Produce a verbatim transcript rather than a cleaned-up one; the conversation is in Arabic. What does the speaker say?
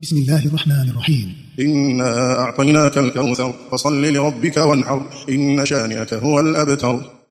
بسم الله الرحمن الرحيم. إنا أعطيناك الكوثر فصل لربك وانحر إن شانئك هو الأبتر.